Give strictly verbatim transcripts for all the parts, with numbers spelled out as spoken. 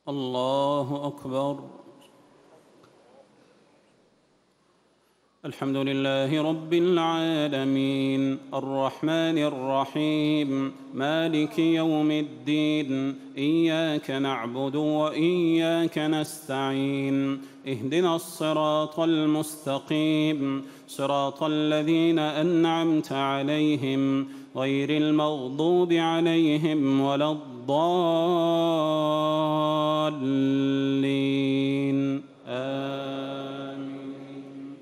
الله أكبر. الحمد لله رب العالمين الرحمن الرحيم مالك يوم الدين إياك نعبد وإياك نستعين اهدنا الصراط المستقيم صراط الذين أنعمت عليهم غير المغضوب عليهم ولا الضالين آمين.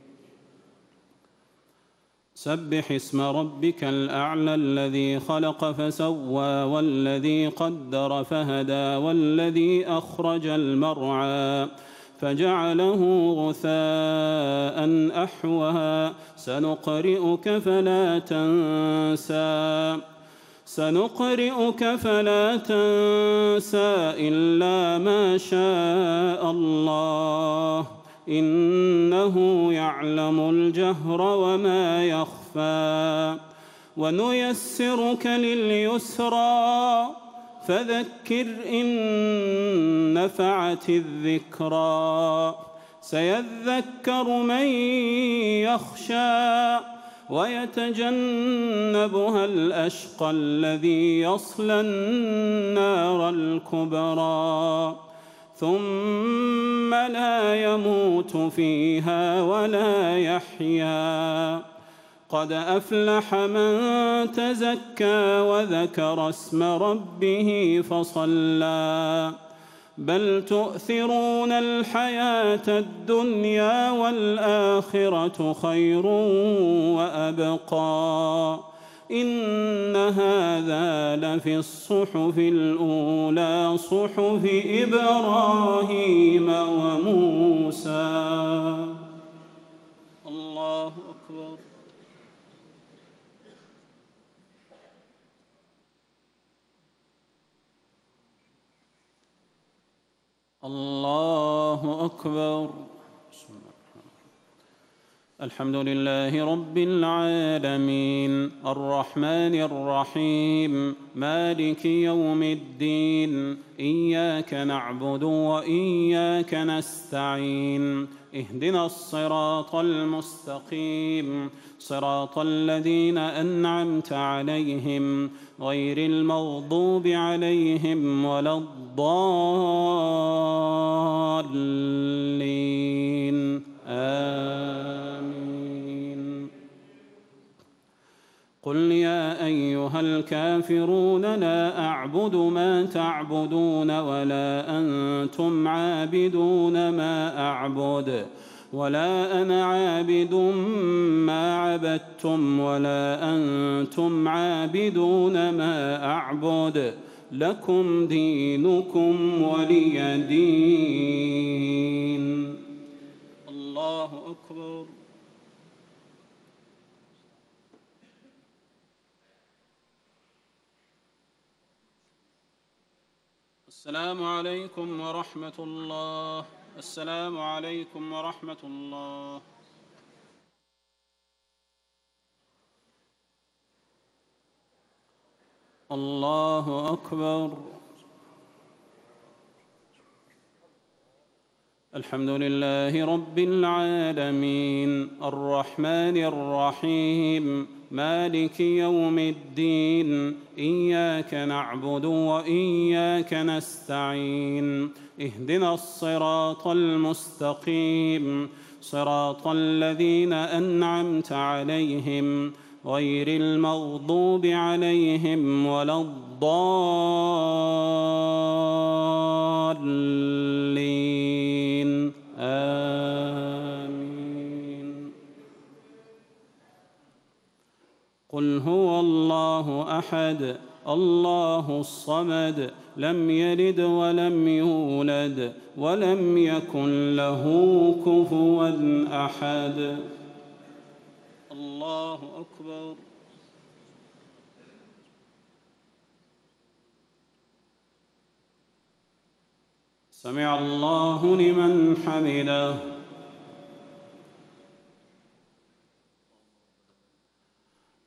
سبح اسم ربك الأعلى الذي خلق فسوى والذي قدر فهدى والذي أخرج المرعى فجعله غثاء أحوى سنقرئك فلا تنسى سنقرئك فلا تنسى إلا ما شاء الله إنه يعلم الجهر وما يخفى ونيسرك لليسرى فذكر إن نفعت الذكرى سيذكر من يخشى ويتجنبها الأشقى الذي يصلى النار الكبرى ثم لا يموت فيها ولا يحيا قد أفلح من تزكى وذكر اسم ربه فصلى بل تؤثرون الحياة الدنيا والآخرة خير وأبقى إن هذا لفي الصحف الأولى صحف إبراهيم وموسى. الله أكبر. الله أكبر. الحمد لله رب العالمين الرحمن الرحيم مالك يوم الدين إياك نعبد وإياك نستعين اهدنا الصراط المستقيم صراط الذين أنعمت عليهم غير المغضوب عليهم ولا الضالين آمين. قل يا أيها الكافرون لا أعبد ما تعبدون ولا أنتم عابدون ما أعبد ولا أنا عابد ما عبدتم ولا أنتم عابدون ما أعبد لكم دينكم ولي دين. الله أكبر. السلام عليكم ورحمة الله. السلام عليكم ورحمة الله. الله أكبر. الحمد لله رب العالمين الرحمن الرحيم مالك يوم الدين إياك نعبد وإياك نستعين اهدنا الصراط المستقيم صراط الذين أنعمت عليهم غير المغضوب عليهم ولا الضالين آمين. قل هو الله أحد الله الصمد لم يلد ولم يولد ولم يكن له كفوا أحد. الله أكبر. سمع الله لمن حمده.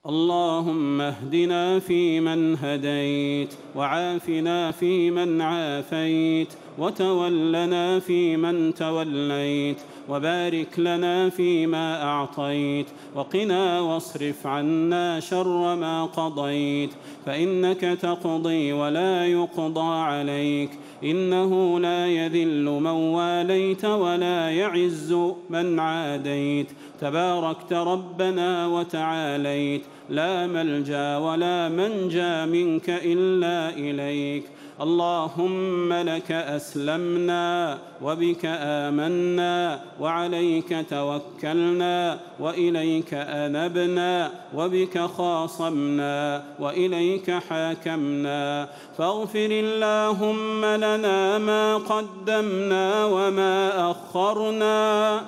اللهم اهدنا فيمن هديت، وعافنا فيمن عافيت، وتولنا فيمن توليت، وبارك لنا فيما أعطيت، وقنا واصرف عنا شر ما قضيت، فإنك تقضي ولا يقضى عليك، إنه لا يذل من واليت ولا يعز من عاديت، تباركت ربنا وتعاليت، لا ملجأ ولا منجى منك إلا إليك. اللهم لك أسلمنا، وبك آمنا، وعليك توكلنا، وإليك أنبنا، وبك خاصمنا، وإليك حاكمنا، فاغفر اللهم لنا ما قدمنا وما أخرنا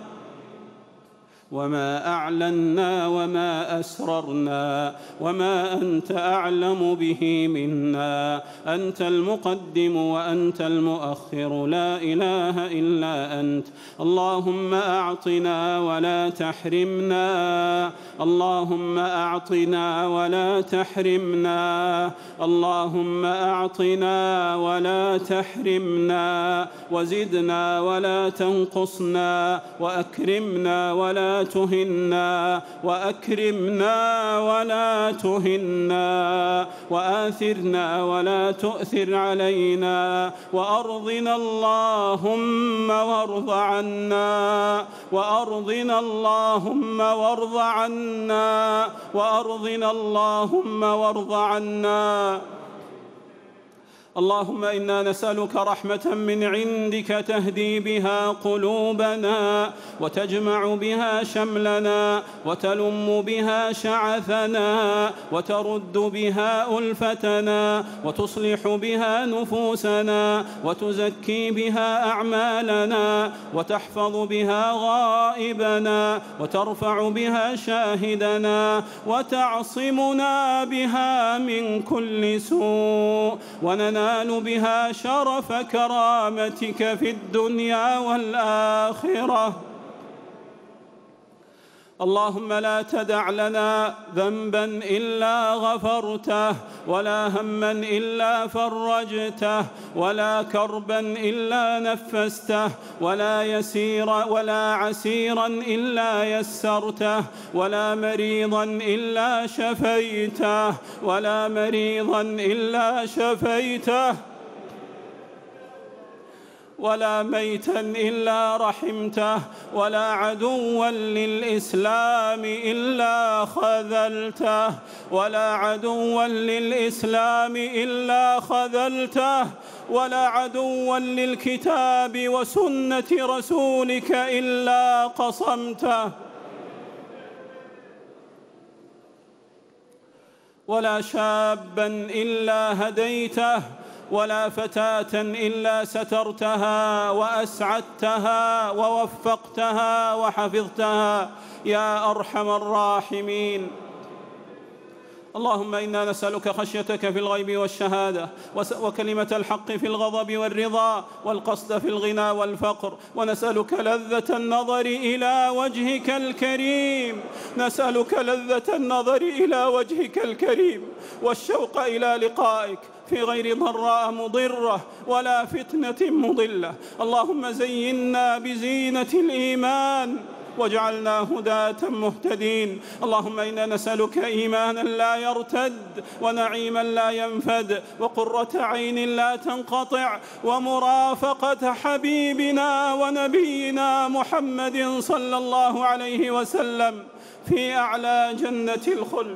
وما أعلنا وما أسررنا وما أنت أعلم به منا، أنت المقدم وأنت المؤخر، لا إله إلا أنت. اللهم أعطنا ولا تحرمنا، اللهم أعطنا ولا تحرمنا، اللهم أعطنا ولا تحرمنا، وزدنا ولا تنقصنا، وأكرمنا ولا تهنا، وأكرمنا ولا تهنا، وآثرنا ولا تؤثر علينا، وأرضنا اللهم وارض عنا، وأرضنا اللهم وارض عنا، وأرضنا اللهم وارض عنا. اللهم إنا نسألك رحمة من عندك تهدي بها قلوبنا، وتجمع بها شملنا، وتلم بها شعثنا، وترد بها ألفتنا، وتصلح بها نفوسنا، وتزكي بها أعمالنا، وتحفظ بها غائبنا، وترفع بها شاهدنا، وتعصمنا بها من كل سوء، وننال بها شرف كرامتك في الدنيا والآخرة. اللهم لا تدع لنا ذنبا إلا غفرته، ولا هما إلا فرجته، ولا كربا إلا نفسته، ولا يسيرا ولا عسيرا إلا يسرته، ولا مريضا إلا شفيته، ولا مريضا إلا شفيته، ولا ميتا إلا رحمته، ولا عدوا للإسلام إلا خذلته، ولا عدوا للإسلام إلا خذلته، ولا عدوا للكتاب وسنة رسولك إلا قصمته، ولا شابا إلا هديته، ولا فتاة إلا سترتها وأسعدتها ووفقتها وحفظتها يا أرحم الراحمين. اللهم إنا نسألك خشيتك في الغيب والشهادة، وكلمة الحق في الغضب والرضا، والقصد في الغنى والفقر، ونسألك لذة النظر إلى وجهك الكريم، نسألك لذة النظر إلى وجهك الكريم، والشوق إلى لقائك في غير ضراء مضرة ولا فتنة مضلة. اللهم زينا بزينة الإيمان واجعلنا هداة مهتدين. اللهم إنا نسألك إيمانا لا يرتد، ونعيما لا ينفد، وقرة عين لا تنقطع، ومرافقة حبيبنا ونبينا محمد صلى الله عليه وسلم في أعلى جنة الخلد.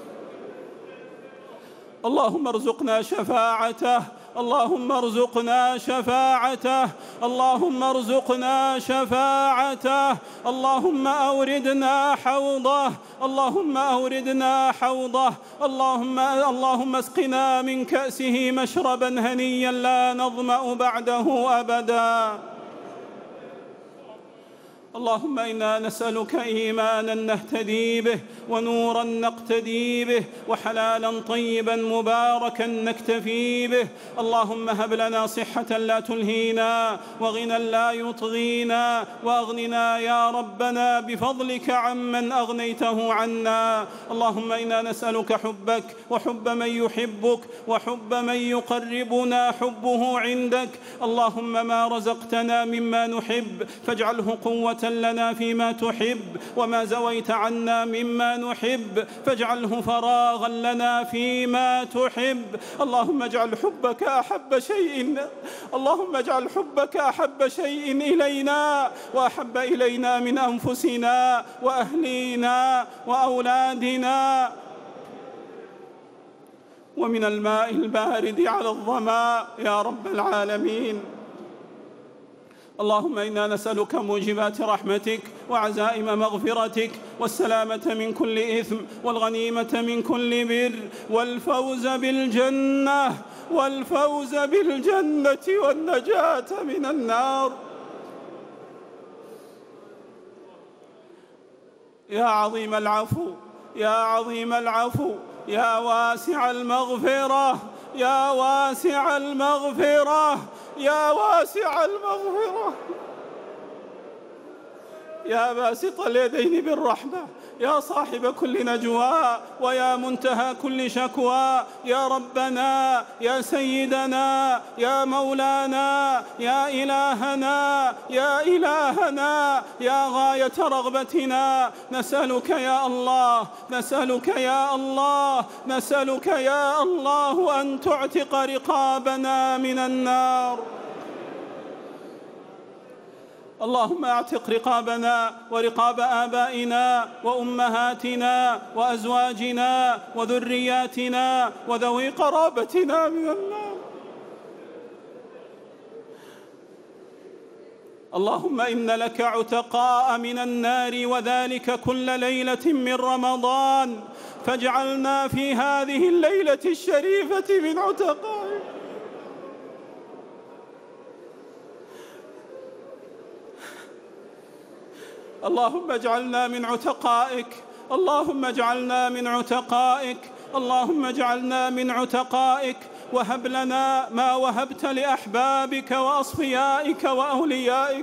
اللهم ارزقنا شفاعته، اللهم ارزقنا شفاعته، اللهم ارزقنا شفاعته، اللهم أوردنا حوضه، اللهم أوردنا حوضه، اللهم اللهم اسقنا من كأسه مشربا هنيا لا نظمأ بعده أبدا. اللهم إنا نسألك إيمانا نهتدي به، ونورا نقتدي به، وحلالا طيبا مباركا نكتفي به. اللهم هب لنا صحة لا تلهينا، وغنى لا يطغينا، وأغننا يا ربنا بفضلك عمن أغنيته عنا. اللهم إنا نسألك حبك وحب من يحبك وحب من يقربنا حبه عندك. اللهم ما رزقتنا مما نحب فاجعله قوة لنا فيما تحب، وما زويت عنا مما نحب فاجعله فراغا لنا فيما تحب. اللهم اجعل حبك أحب شيء اللهم اجعل حبك أحب شيء إلينا وأحب إلينا من أنفسنا وأهلينا وأولادنا، ومن الماء البارد على الظماء يا رب العالمين. اللهم إنا نسألك موجبات رحمتك وعزائم مغفرتك والسلامة من كل إثم والغنيمة من كل بر والفوز بالجنة والفوز بالجنة والنجاة من النار. يا عظيم العفو يا عظيم العفو يا واسع المغفرة يا واسع المغفرة يا واسع المغفرة، يا باسط اليدين بالرحمة، يا صاحب كل نجوى ويا منتهى كل شكوى، يا ربنا يا سيدنا يا مولانا يا إلهنا يا إلهنا يا غاية رغبتنا، نسألك يا الله نسألك يا الله نسألك يا الله أن تعتق رقابنا من النار. اللهم اعتق رقابنا ورقاب آبائنا وأمهاتنا وأزواجنا وذرياتنا وذوي قرابتنا من النار. اللهم إن لك عتقاء من النار وذلك كل ليلة من رمضان، فاجعلنا في هذه الليلة الشريفة من عتقائك. اللهم اجعلنا من عتقائك اللهم اجعلنا من عتقائك اللهم اجعلنا من عتقائك، وهب لنا ما وهبت لأحبابك وأصفيائك وأوليائك.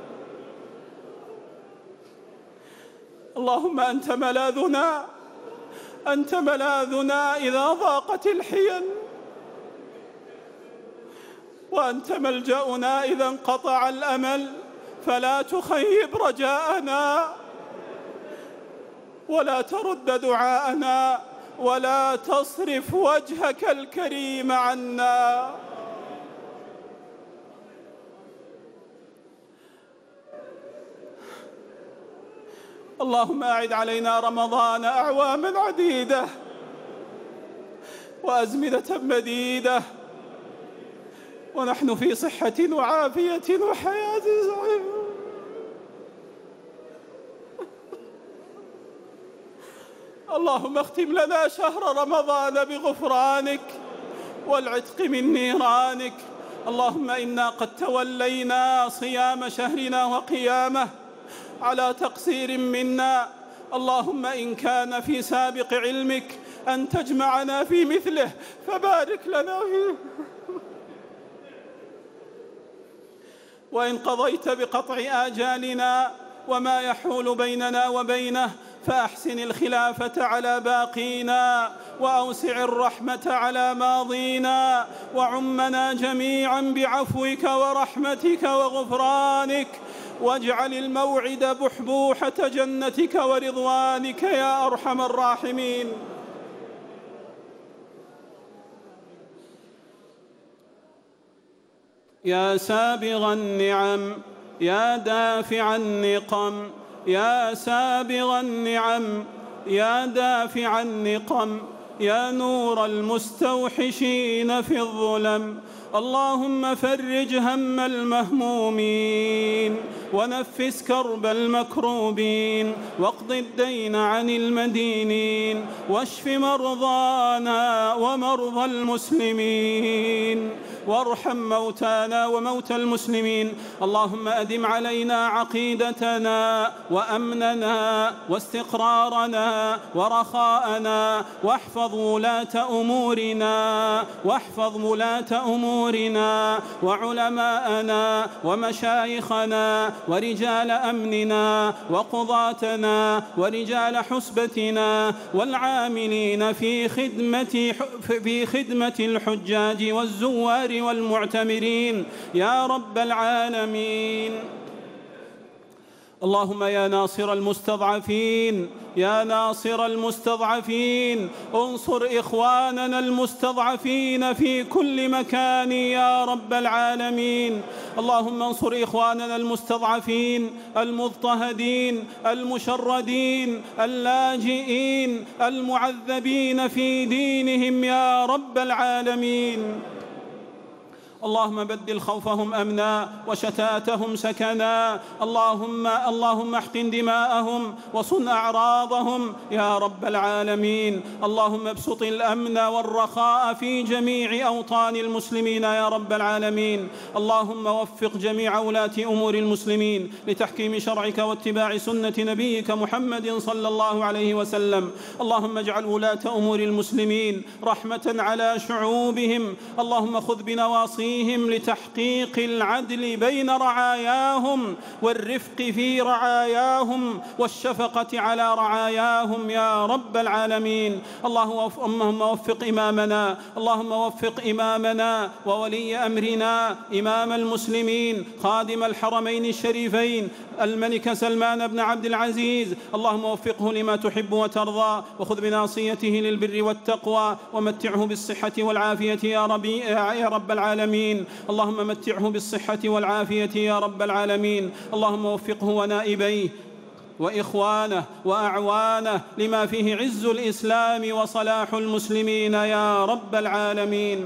اللهم أنت ملاذنا أنت ملاذنا إذا ضاقت الحيل، وأنت ملجأنا إذا انقطع الأمل، فلا تخيب رجاءنا ولا ترد دعاءنا ولا تصرف وجهك الكريم عنا. اللهم أعد علينا رمضان أعواما عديدة وأزمنة مديدة ونحن في صحة وعافية وحياة سعيدة. اللهم اختم لنا شهر رمضان بغفرانك والعتق من نيرانك. اللهم إنا قد تولينا صيام شهرنا وقيامه على تقصير منا، اللهم إن كان في سابق علمك أن تجمعنا في مثله فبارك لنا فيه، وإن قضيت بقطع آجالنا وما يحول بيننا وبينه فأحسن الخلافة على باقينا، وأوسع الرحمة على ماضينا، وعمنا جميعا بعفوك ورحمتك وغفرانك، واجعل الموعد بحبوحة جنتك ورضوانك يا أرحم الراحمين. يا سابغ النعم يا دافع النقم يا سابغ النعم يا دافع النقم يا نور المستوحشين في الظلم، اللهم فرج هم المهمومين ونفس كرب المكروبين واقض الدين عن المدينين واشف مرضانا ومرضى المسلمين. وارحم موتانا وموتى المسلمين. اللهم أدم علينا عقيدتنا وأمننا واستقرارنا ورخاءنا، واحفظ ولاة أمورنا واحفظ ولاة أمورنا وعلماءنا ومشايخنا ورجال أمننا وقضاتنا ورجال حسبتنا والعاملين في خدمة في خدمة الحجاج والزوار والمعتمرين يا رب العالمين. اللهم يا ناصر المستضعفين يا ناصر المستضعفين انصر إخواننا المستضعفين في كل مكان يا رب العالمين. اللهم انصر إخواننا المستضعفين المضطهدين المشردين اللاجئين المعذبين في دينهم يا رب العالمين. اللهم بدل خوفهم أمنا وشتاتهم سكنا. اللهم اللهم احقن دماءهم وصن أعراضهم يا رب العالمين. اللهم ابسط الأمن والرخاء في جميع أوطان المسلمين يا رب العالمين. اللهم وفق جميع ولاة أمور المسلمين لتحكيم شرعك واتباع سنة نبيك محمد صلى الله عليه وسلم. اللهم اجعل ولاة أمور المسلمين رحمة على شعوبهم. اللهم خذ بنواصيهم لتحقيق العدل بين رعاياهم والرفق في رعاياهم والشفقة على رعاياهم يا رب العالمين. اللهم وفق إمامنا اللهم وفق إمامنا وولي أمرنا إمام المسلمين خادم الحرمين الشريفين الملك سلمان بن عبد العزيز. اللهم وفقه لما تحب وترضى وخذ بناصيته للبر والتقوى ومتعه بالصحة والعافية يا ربي يا رب العالمين. اللهم متعه بالصحة والعافية يا رب العالمين. اللهم وفقه ونائبيه وإخوانه وأعوانه لما فيه عز الإسلام وصلاح المسلمين يا رب العالمين.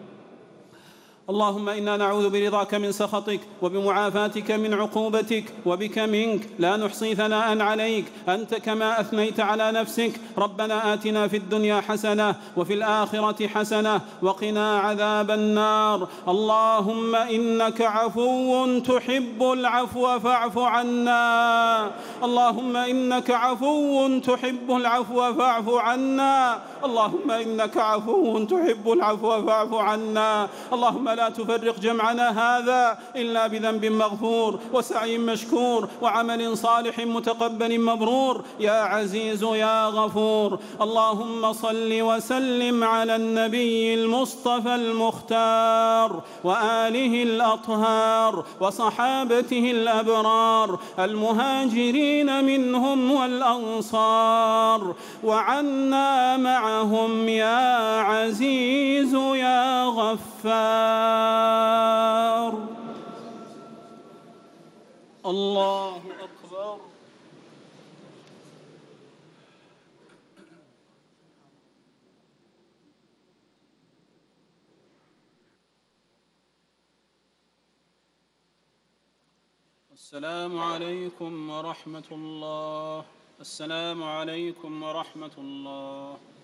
اللهم إنا نعوذ برضاك من سخطك وبمعافاتك من عقوبتك وبك منك لا نحصي ثناء عليك أنت كما أثنيت على نفسك. ربنا آتنا في الدنيا حسنة وفي الآخرة حسنة وقنا عذاب النار. اللهم إنك عفو تحب العفو فاعف عنا. اللهم إنك عفو تحب العفو فاعف عنا. اللهم إنك عفو تحب العفو فاعف عنا. اللهم لا تفرق جمعنا هذا إلا بذنب مغفور وسعي مشكور وعمل صالح متقبل مبرور يا عزيز يا غفور. اللهم صل وسلم على النبي المصطفى المختار وآله الأطهار وصحابته الأبرار المهاجرين منهم والأنصار وعنا معهم يا عزيز يا غفار. الله أكبر. السلام عليكم ورحمة الله. السلام عليكم ورحمة الله.